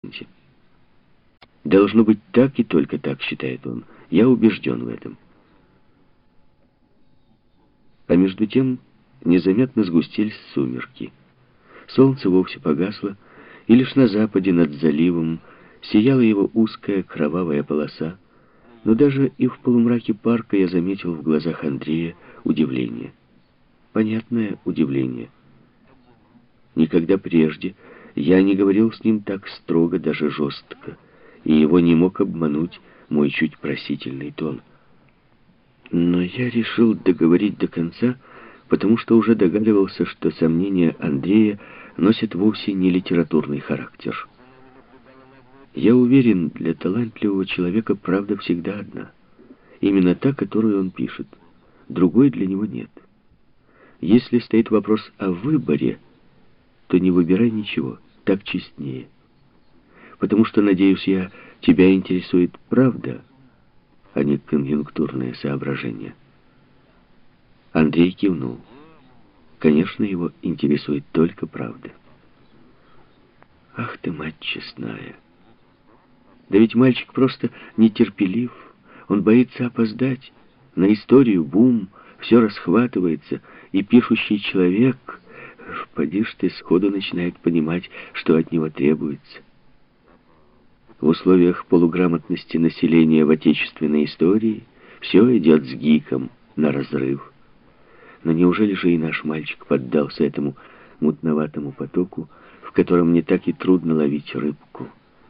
горизонте. Должно быть так и только так, считает он. Я убежден в этом. А между тем незаметно сгустились сумерки. Солнце вовсе погасло, и лишь на западе над заливом сияла его узкая кровавая полоса. Но даже и в полумраке парка я заметил в глазах Андрея удивление. Понятное удивление. Никогда прежде я не говорил с ним так строго, даже жестко, и его не мог обмануть мой чуть просительный тон. Но я решил договорить до конца, потому что уже догадывался, что сомнения Андрея носят вовсе не литературный характер. Я уверен, для талантливого человека правда всегда одна. Именно та, которую он пишет. Другой для него нет. Если стоит вопрос о выборе, то не выбирай ничего, так честнее. Потому что, надеюсь я, тебя интересует правда, а не конъюнктурные соображения. Андрей кивнул. Конечно, его интересует только правда. Ах ты, мать честная! Да ведь мальчик просто нетерпелив, он боится опоздать. На историю бум, все расхватывается, и пишущий человек, поди ж ты, сходу начинает понимать, что от него требуется. В условиях полуграмотности населения в отечественной истории все идет с гиком на разрыв. Но неужели же и наш мальчик поддался этому мутноватому потоку, в котором не так и трудно ловить рыбку?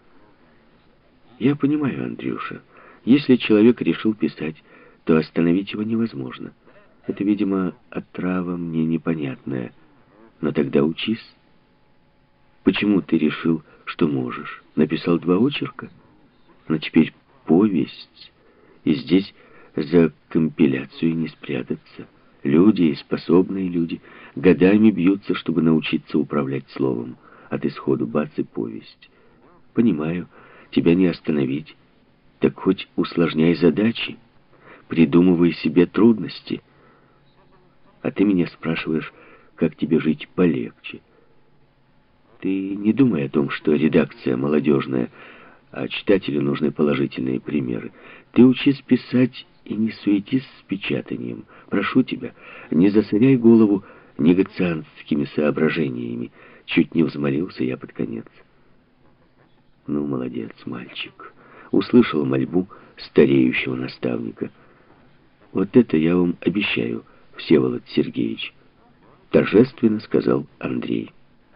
Я понимаю, Андрюша, если человек решил писать, то остановить его невозможно. Это, видимо, отрава мне непонятная. Но тогда учись. Почему ты решил, что можешь? Написал 2 очерка? Но теперь повесть. И здесь за компиляцию не спрятаться. Люди, и способные люди, годами бьются, чтобы научиться управлять словом. А ты сходу бац и повесть. Понимаю, тебя не остановить. Так хоть усложняй задачи, придумывай себе трудности. А ты меня спрашиваешь, как тебе жить полегче. Ты не думай о том, что редакция молодежная, а читателю нужны положительные примеры. Ты учись писать и не суетись с печатанием. Прошу тебя, не засоряй голову негациантскими соображениями. Чуть не взмолился я под конец. Ну, молодец, мальчик. Услышал мольбу стареющего наставника. Вот это я вам обещаю, Всеволод Сергеевич, торжественно сказал Андрей.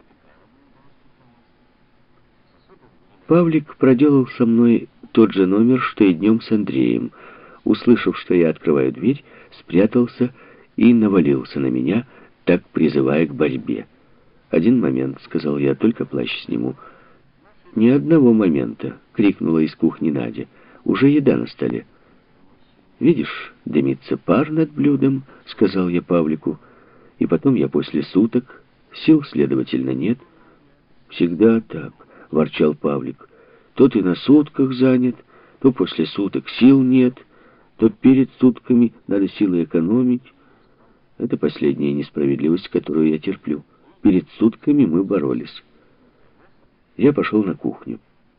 Павлик проделал со мной тот же номер, что и днем с Андреем. Услышав, что я открываю дверь, спрятался и навалился на меня, так призывая к борьбе. «Один момент», — сказал я, — «только плащ сниму». «Ни одного момента», — крикнула из кухни Надя. «Уже еда на столе». «Видишь, дымится пар над блюдом», — сказал я Павлику. «И потом я после суток, сил, следовательно, нет». «Всегда так», — ворчал Павлик. «То ты на сутках занят, то после суток сил нет, то перед сутками надо силы экономить. Это последняя несправедливость, которую я терплю. Перед сутками мы боролись». Я пошел на кухню.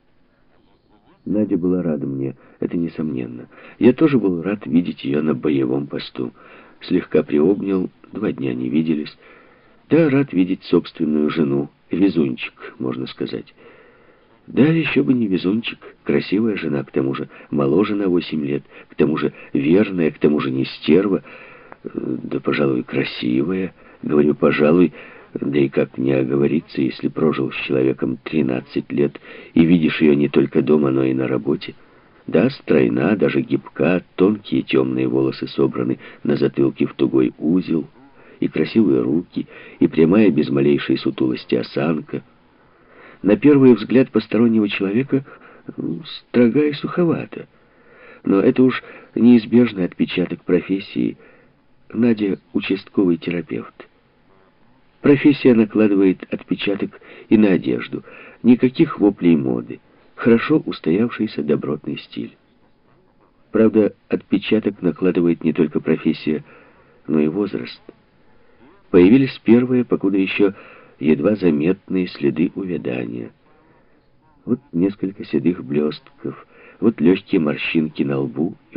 Надя была рада мне, это несомненно. Я тоже был рад видеть ее на боевом посту. Слегка приобнял, 2 дня не виделись. Да, рад видеть собственную жену, везунчик, можно сказать. Да, еще бы не везунчик, красивая жена, к тому же моложе на 8 лет, к тому же верная, к тому же не стерва, да, пожалуй, красивая. Говорю, пожалуй, да и как не оговориться, если прожил с человеком 13 лет и видишь ее не только дома, но и на работе. Да, стройна, даже гибка, тонкие темные волосы собраны на затылке в тугой узел, и красивые руки, и прямая без малейшей сутулости осанка. На первый взгляд постороннего человека строга и суховата. Но это уж неизбежный отпечаток профессии. Надя — участковый терапевт. Профессия накладывает отпечаток и на одежду. Никаких воплей моды. Хорошо устоявшийся добротный стиль. Правда, отпечаток накладывает не только профессия, но и возраст. Появились первые, покуда еще едва заметные следы увядания. Вот несколько седых блестков, вот легкие морщинки на лбу